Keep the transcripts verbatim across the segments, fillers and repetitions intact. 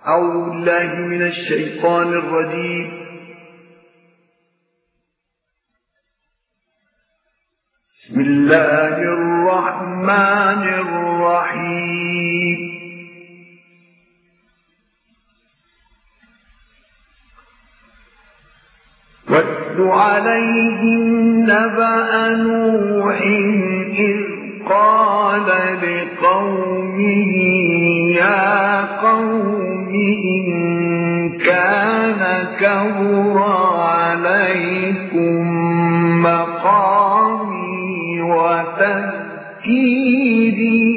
أعوذ بالله من الشيطان الرجيم. بسم الله الرحمن الرحيم. واتل عليهم نبأ نوح إذ قال لقومه يا قوم إن كان كبر عليكم مقامي وتذكيري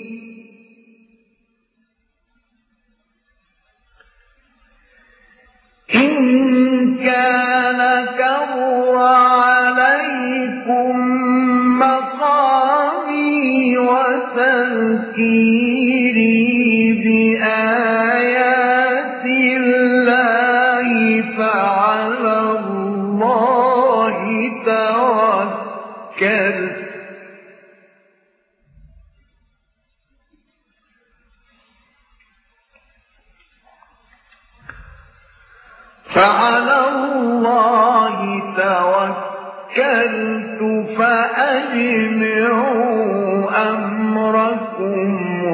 إن كان كبر عليكم مقامي وتذكيري بآيات الله فعلى الله توكلت فعلى الله توكلت فأجمعوا أمركم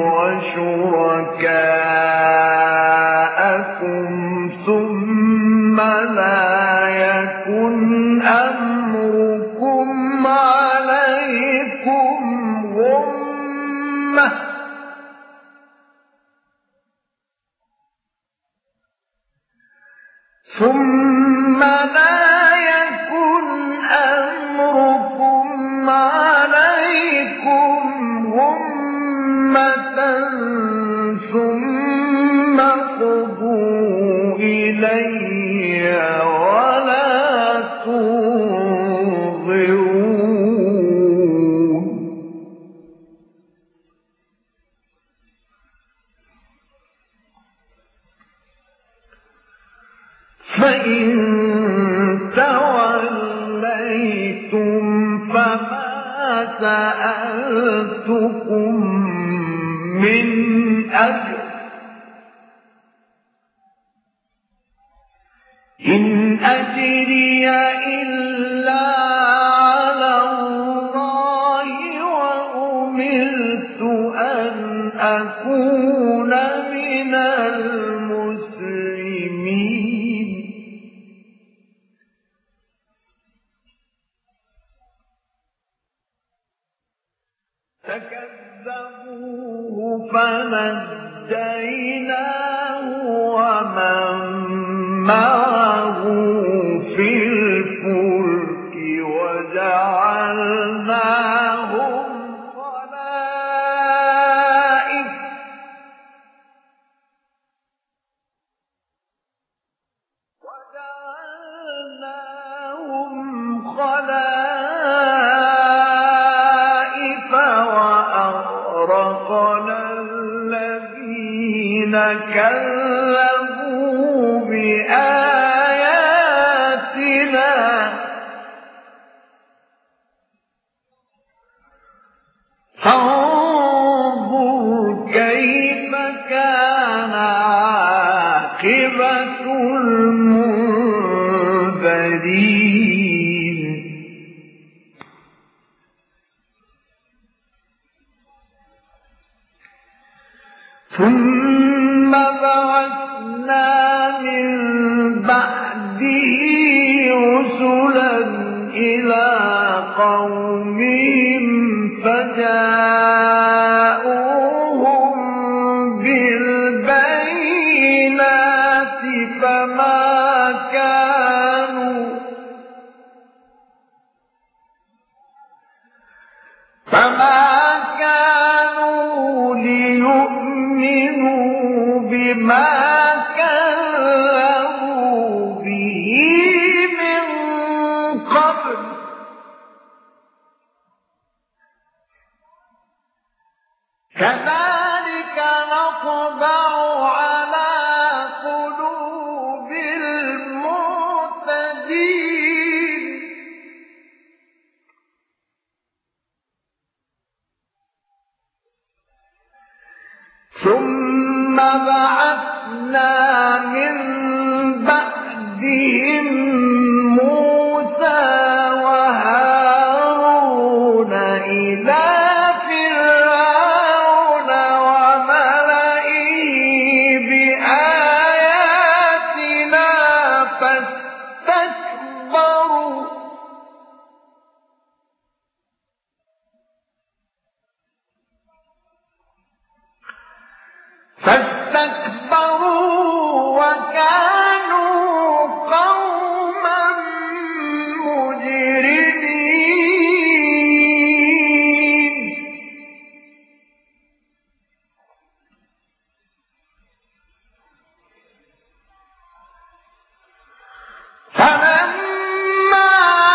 وشركاءكم ثم لا يكن أمركم عليكم غمة ثم لا يكن أمركم عليكم غمة ثم قضوا إلي ولا تنظرون. فإن توليتم فما سألتكم من أجر إن أجري إلا على الله وأمرت أن أكون من المسلمين. فكذبوه فنجيناه ومن معه في الفلك وجعلناهم خلائف وجعلناهم خلائف وأغرقنا الذين كذبوا بآياتنا فانظر كيف كان عاقبة المنذرين. ثم بعثنا من بعده رسلا إلى قومهم فجاءوهم بالبينات فما كانوا فما كانوا ليؤمنوا بما كذبوا به من قبل كذلك نطبع على قلوب المعتدين. ثم بعثنا من بعدهم موسى وهارون إلى فرعون وملئه بآياتنا فاستكبروا فاستكبروا وكانوا قوما مجرمين فلما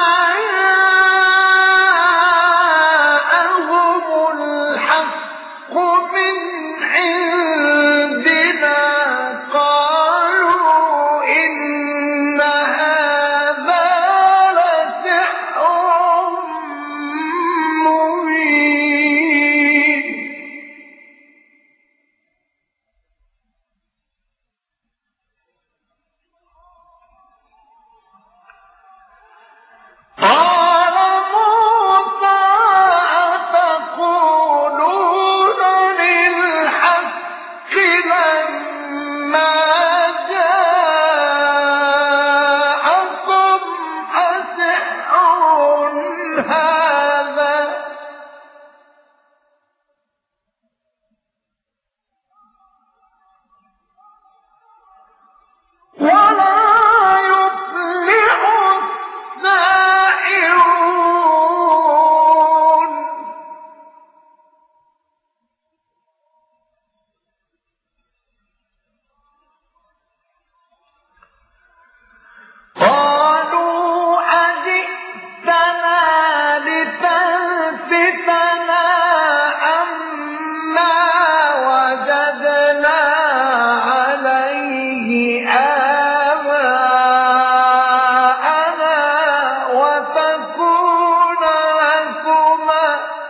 جاءهم الحق من عندنا قالوا إن هذا لسحر مبين قال موسى أتقولون للحق لما جاءكم أسحر هذا ولا يفلح الساحرون قالوا أجئتنا لتلفتنا عما وجدنا عليه آباءنا وتكون لكما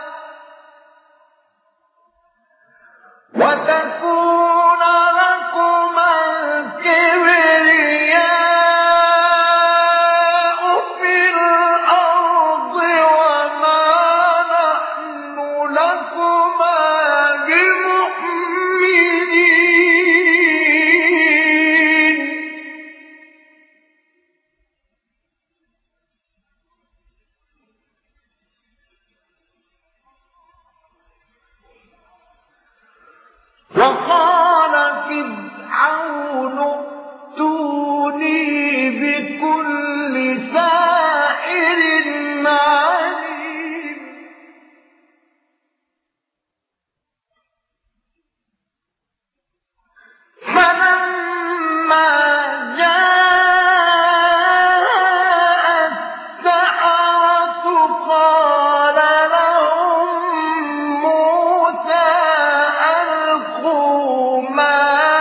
وتكون لكما الكبرياء في الأرض وما نحن لكما بمؤمنين وقال فرعون ائتوني بكل ساحر عليم فلما جاء السحرة قال لهم موسى ألقوا ما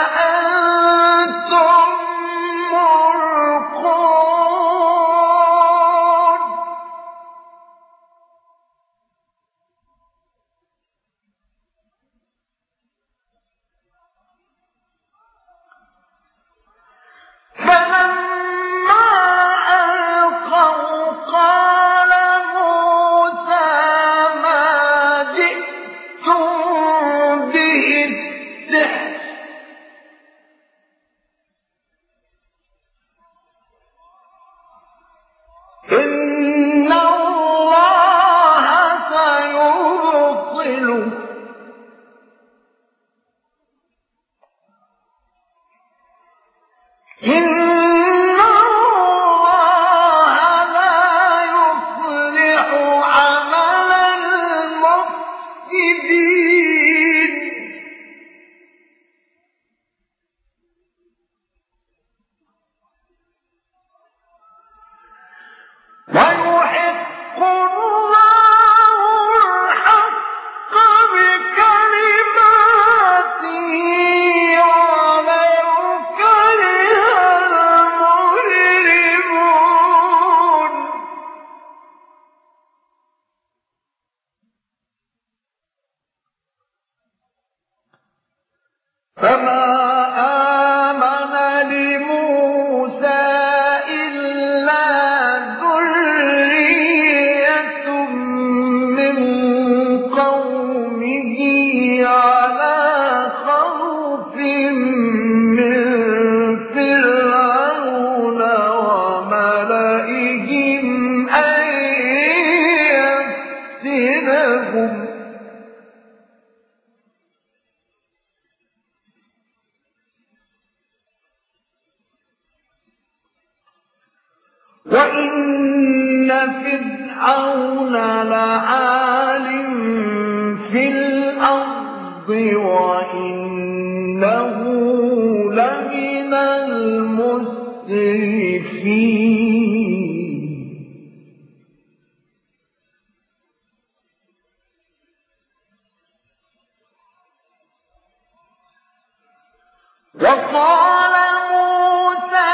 أنتم ملقون فلما ألقوا قال موسى ما جئتم به السحر إن الله سيبطله إن الله لا يصلح عمل المفسدين ويحق الله الحق بكلماته ولو كره وإن فرعون لعال في الأرض وإنه لمن المسرفين وقال موسى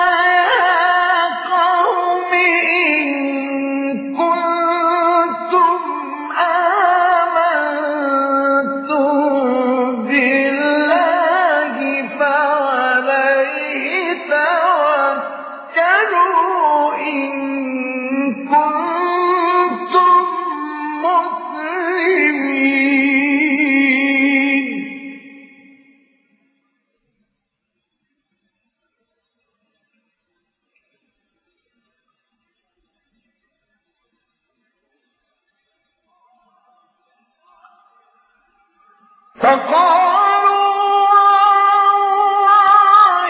فقالوا والله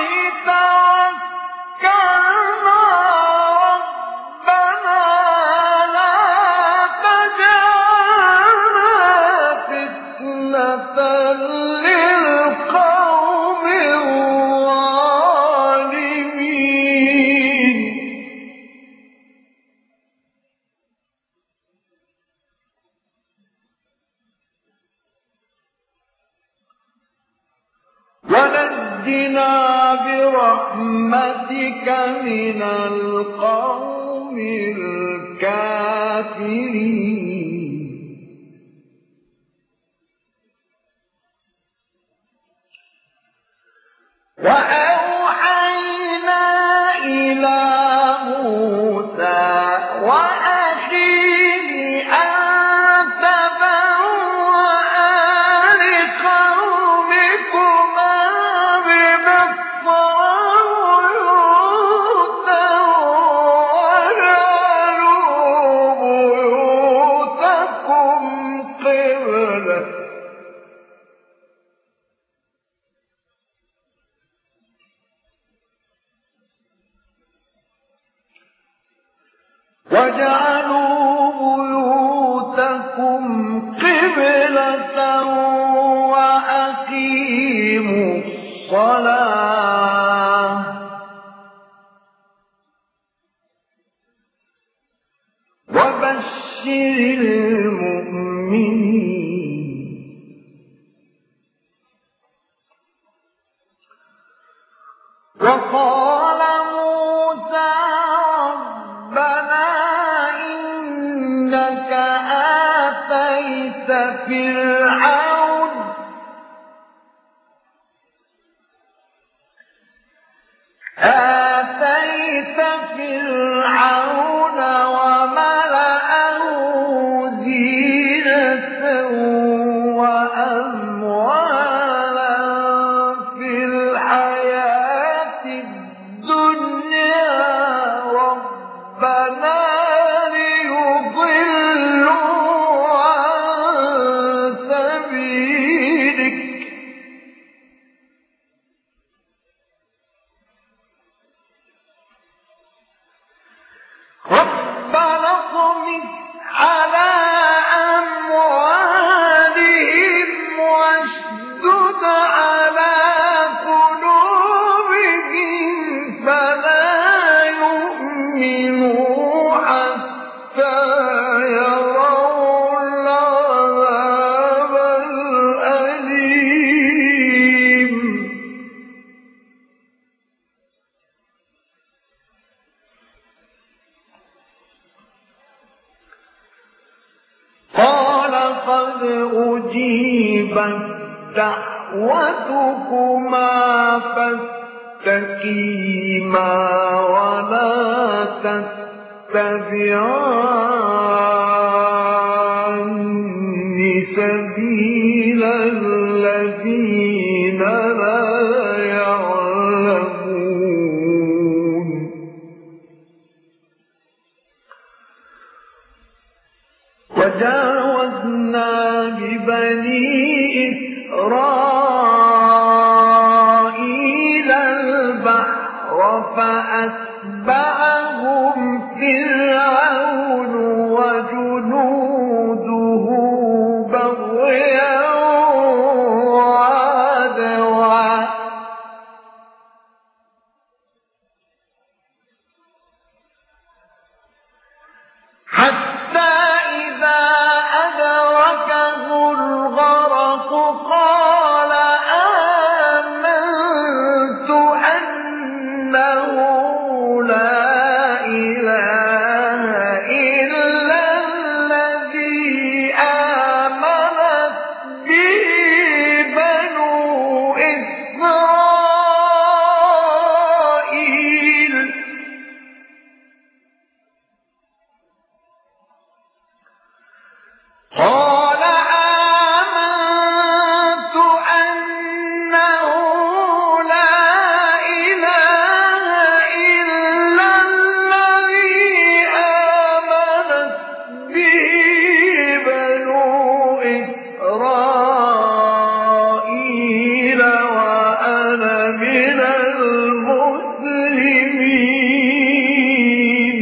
توكلنا ربنا لا تجعلنا فتنة للقوم الظالمين ونجنا برحمتك من القوم الكافرين وأوحينا إلى موسى وأخيه أن وَاجْعَلُوا بُيُوتَكُمْ قِبْلَةً وَأَقِيمُوا الصَّلَاةَ وَبَشِّرِ الْمُؤْمِنِينَ وَقَالَ مُوسَى رَبَّنَا إِنَّكَ آتَيْتَ فِرْعَوْنَ آتَيْتَ فِرْعَوْنَ وَمَلَأَهُ زِينَةً وَأَمْوَالًا فِي الْحَيَاةِ الدُّنْيَا رَبَّنَا لِيُضِلُّوا عَن سَبِيلِكَ رَبَّنَا اطْمِسْ عَلَىٰ أَمْوَالِهِمْ وَاشْدُدْ عَلَىٰ قُلُوبِهِمْ فَلَا يُؤْمِنُوا حَتَّىٰ يَرَوْا الْعَذَابَ الْأَلِيمَ قَالَ قَدْ أُجِيبَتْ دَعْوَتُكُمَا فَاسْتَقِيمَا وَلَا تَتَّبِعَانِّ سَبِيلَ الَّذِينَ لَا يَعْلَمُونَ وَجَاوَزْنَا بِبَنِي إِسْرَائِيلَ الْبَحْرَ فأتبعهم فرعون وجنوده بغيا وعدوا حتى إذا أدركه الغرق قال آمنت أنه لا إله إلا الذي آمنت به بنو إسرائيل قال آمنت أنه لا إله إلا الذي آمنت به بنو إسرائيل وأنا من المسلمين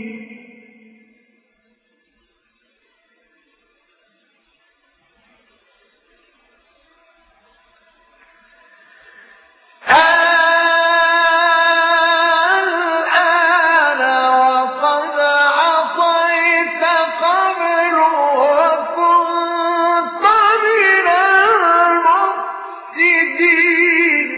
الآن وقد عصيت قبل وكنت من المفسدين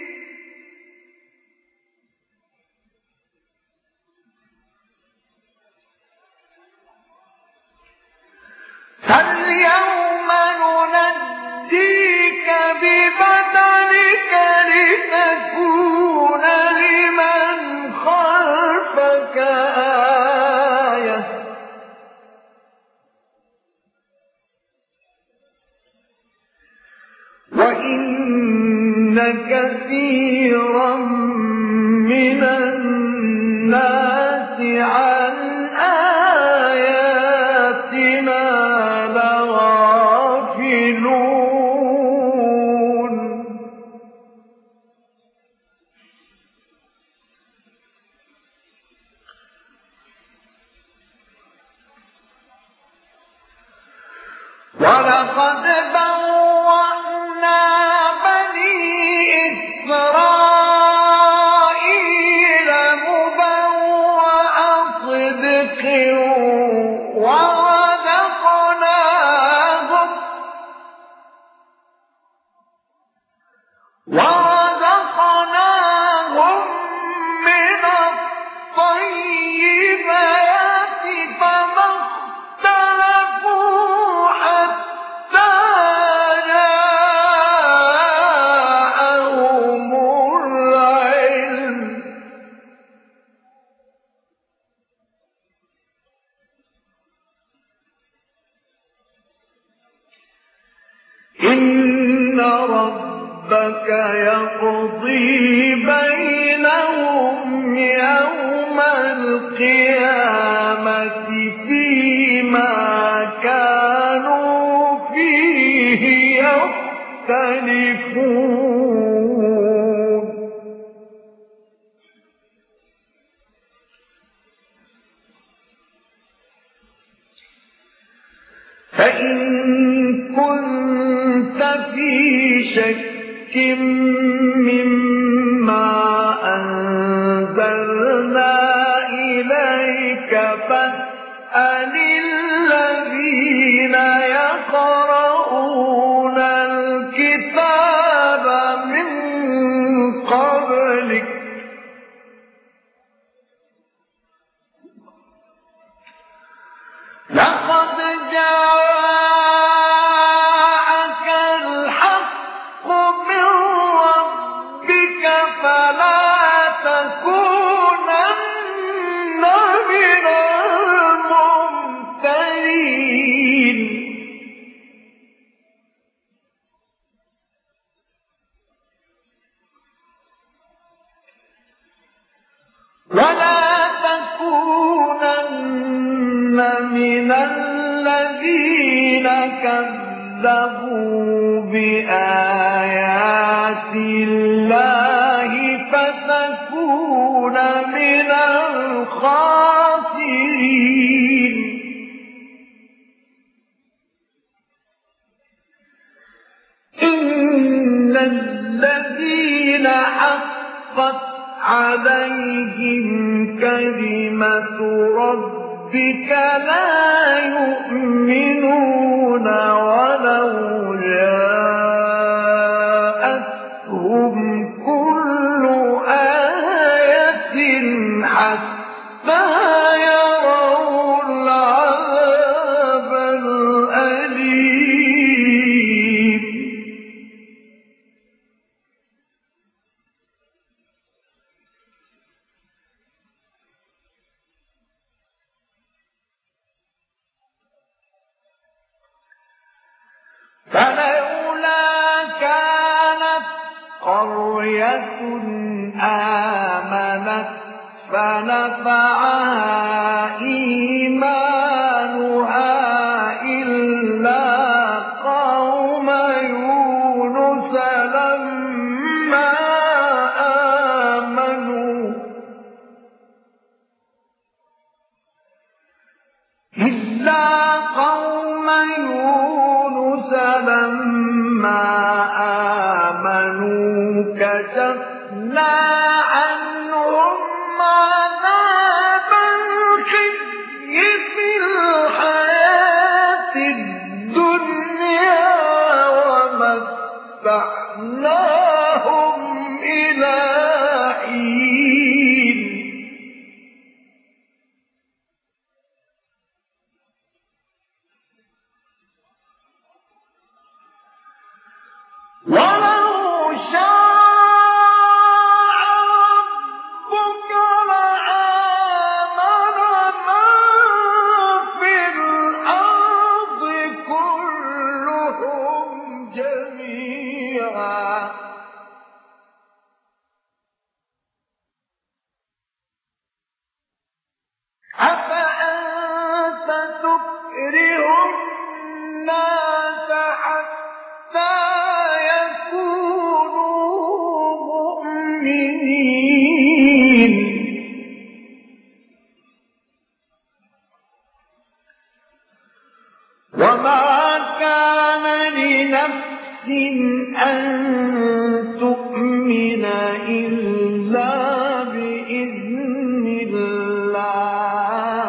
فاليوم ننجيك ببدنك لتكون لمن خلفك آية وإن كثيرا من الناس عن آياتنا لغافلون ولقد بوأنا بني إسرائيل مبوأ صدق ورزقناهم ورزقناهم من الطيبات فما اختلفوا حتى جاءهم العلم إن ربك يقضي بينهم يوم القيامة فيما كانوا فيه يختلفون فإن كنت في شك مما أنزلنا إليك فاسأل الذين يقرؤون الكتاب من قبلك لقد جاءك الحق من ربك فلا تكونن من الممترين ولا تكونن من الذين كذبوا بآيات الله فتكون من الخاسرين إن الذين حقت عليهم كلمة ربك لا يؤمنون ولو جاءتهم كل آية حتى يروا العذاب الأليم فلولا كانت قرية آمنت فنفعها إيمانها إلا قوم يونس لما آمنوا إلا قوم يونس لما آمنوا كشفنا عنهم عذاب الخزي في الحياة الدنيا ومتعناهم إلى حين ولو شاء ربك لآمن من في الأرض كلهم جميعا أفأنت تكره الناس حتى وما كان لنفس أن تؤمن إلا بإذن الله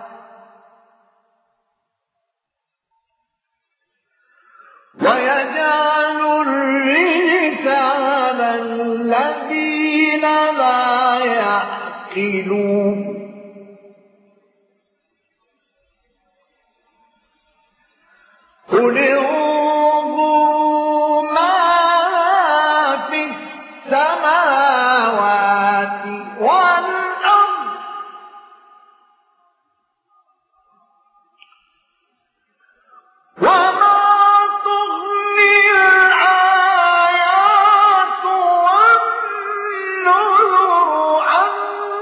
ويجعل الرجس على الذين لا يعقلون قل انظروا ما في السماوات والأرض وما تغني الآيات والنذر عن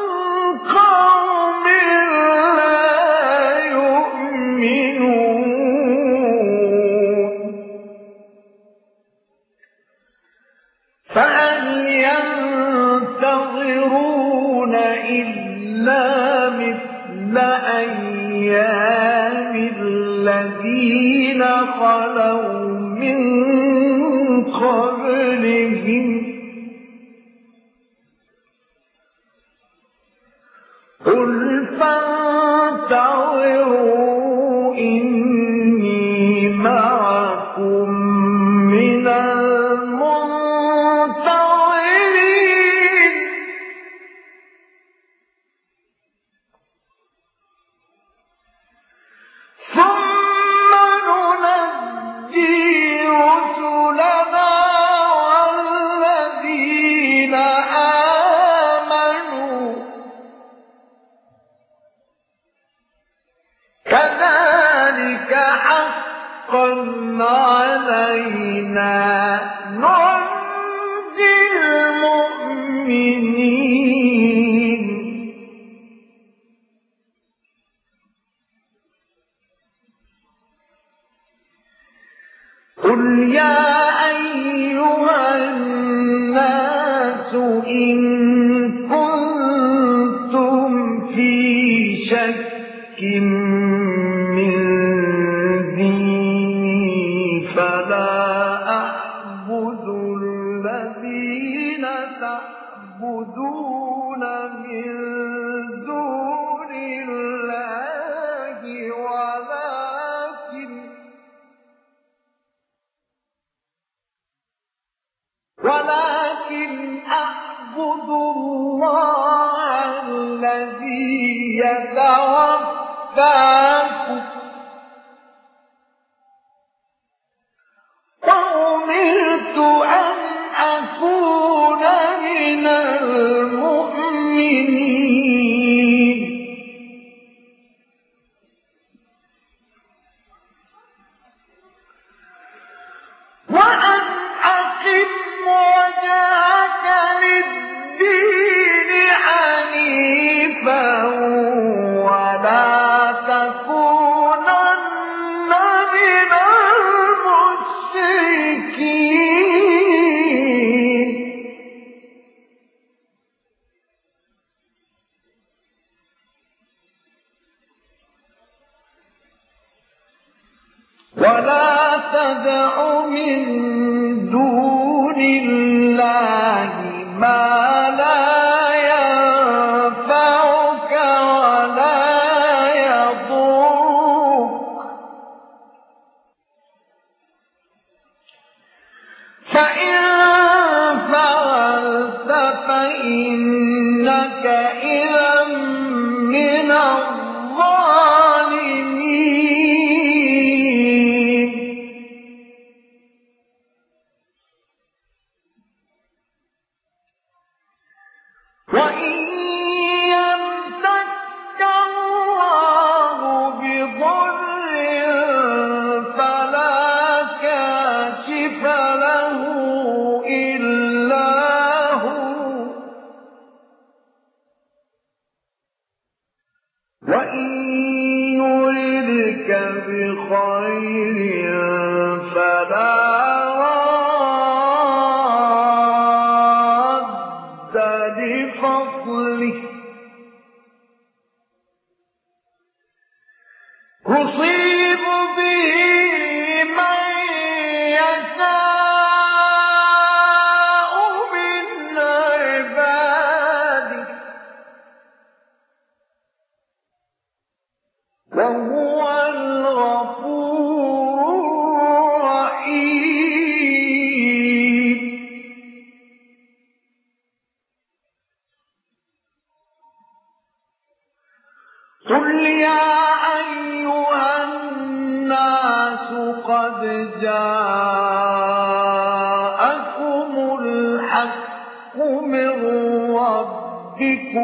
قوم لا يؤمنون فهل ينتظرون إلا مثل أيام الذين خلوا من قبلهم قل فانتظروا إني معكم من المنتظرين ثم ننجي رسلنا والذين آمنوا كذلك حقا علينا ننجي المؤمنين قل يا أيها الناس إن كنتم في شك من ديني فلا أعبد الذين تعبدون من دون الله ولكن ولكن أعبد الله الذي يتوفاكم وأمرت أن أكون من المؤمنين وأن أقم وجهك للدين حنيفا ولا تكونن من المشركين ولا تدع من دون الله ما لا ينفعك ولا يضرك فإن فعلت فإنك إذا من الظالمين وإن يمسك الله بضر فلا كاشف له إلا هو وإن يردك بخير فلا بفضله يصيب به من يشاء من عباده وهو الغفور الرحيم قل يا أيها الناس قد جاءكم الحق من ربكم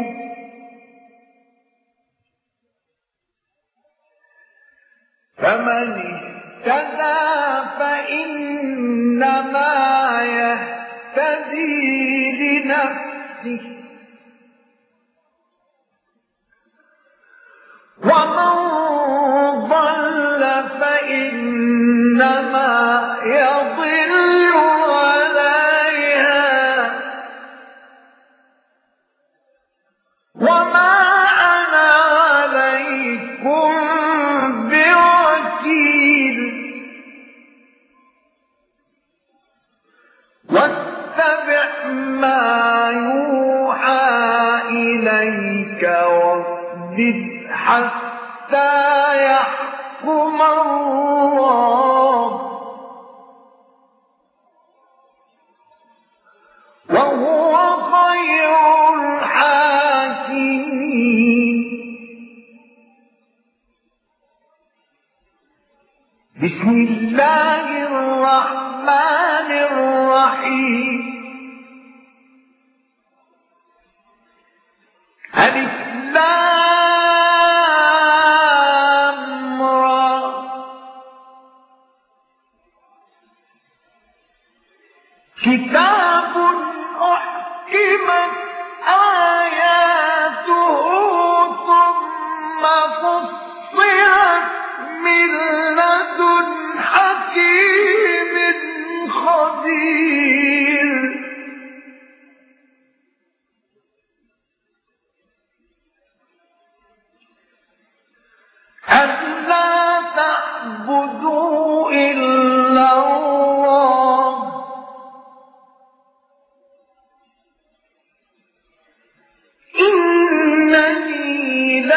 فمن اهتدى فإنما يهتدي لنفسه ومن ضل فإنما يضل عليها وما أنا عليكم بوكيل واتبع ما يوحى إليك واصبر حتى يحكم الله وهو خير الحاكمين بسم الله الرحمن الرحيم ألف لام را كتاب أحكمت آياته ثم فصلت من لدن حكيم خبير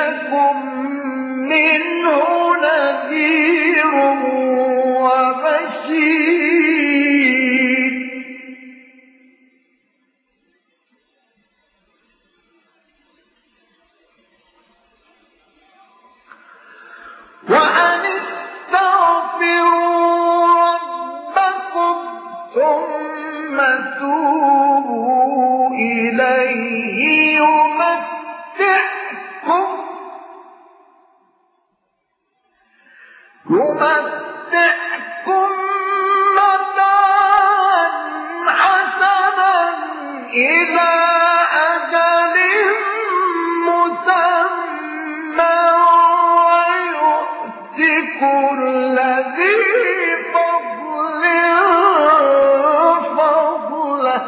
لكم منه نذير وبشير وأن استغفروا ربكم ثم توبوا إليه يمتعكم يمتعكم متاعا حسنا إلى أجل مسمى ويؤت كل ذي فضل فضله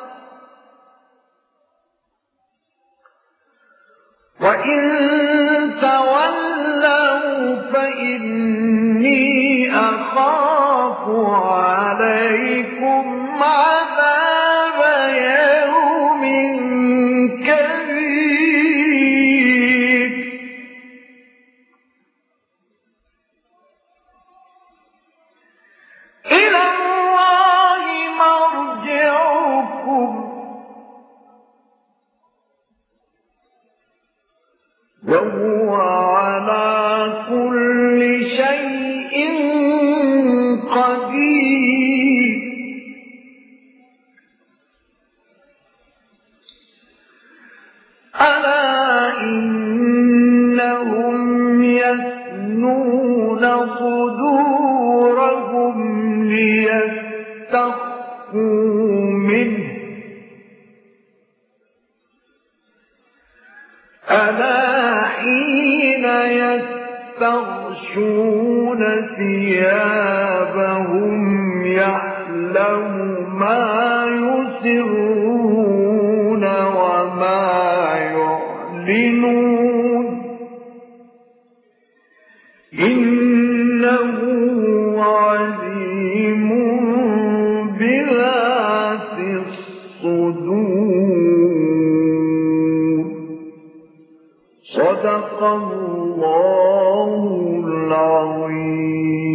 وإن تولوا فإني أخاف عليكم عذاب يوم كبير إلى الله مرجعكم وهو على كل شيء قدير ألا إنهم يثنون صدورهم ليستخفوا منه ألا حين يستغشون ثيابهم يعلم ما يسرون وما يعلنون إنه عليم بذات الصدور صدق الله العظيم.